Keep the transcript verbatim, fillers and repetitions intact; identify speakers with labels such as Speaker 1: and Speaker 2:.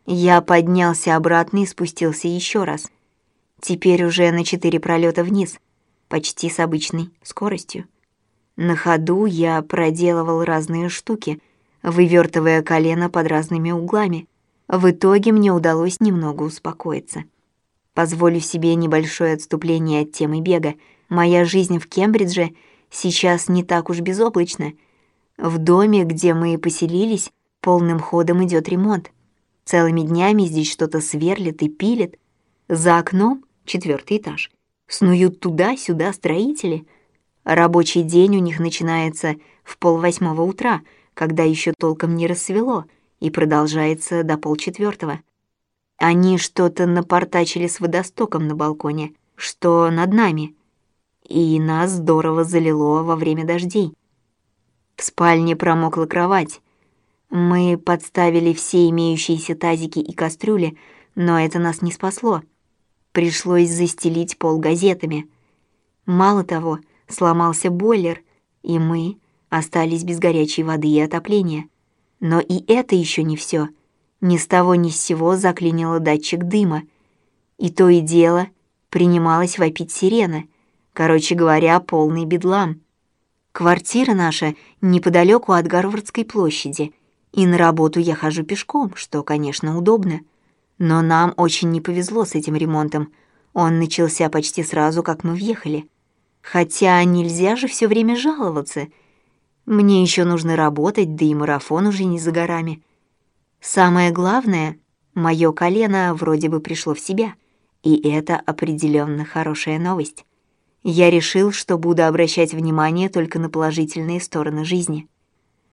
Speaker 1: Я поднялся обратно и спустился еще раз. Теперь уже на четыре пролета вниз, почти с обычной скоростью. На ходу я проделывал разные штуки, вывертывая колено под разными углами. В итоге мне удалось немного успокоиться. Позволю себе небольшое отступление от темы бега. Моя жизнь в Кембридже сейчас не так уж безоблачна. В доме, где мы поселились, полным ходом идет ремонт. Целыми днями здесь что-то сверлит и пилит. За окном четвертый этаж. Снуют туда-сюда строители. Рабочий день у них начинается в полвосьмого утра, когда еще толком не рассвело, и продолжается до полчетвертого. Они что-то напортачили с водостоком на балконе, что над нами, и нас здорово залило во время дождей. В спальне промокла кровать. Мы подставили все имеющиеся тазики и кастрюли, но это нас не спасло. Пришлось застелить пол газетами. Мало того, сломался бойлер, и мы остались без горячей воды и отопления. Но и это еще не все. Ни с того ни с сего заклинило датчик дыма. И то и дело принималась вопить сирена. Короче говоря, полный бедлам. Квартира наша неподалеку от Гарвардской площади, и на работу я хожу пешком, что, конечно, удобно. Но нам очень не повезло с этим ремонтом. Он начался почти сразу, как мы въехали. Хотя нельзя же все время жаловаться. Мне еще нужно работать, да и марафон уже не за горами. Самое главное, мое колено вроде бы пришло в себя, и это определенно хорошая новость. Я решил, что буду обращать внимание только на положительные стороны жизни.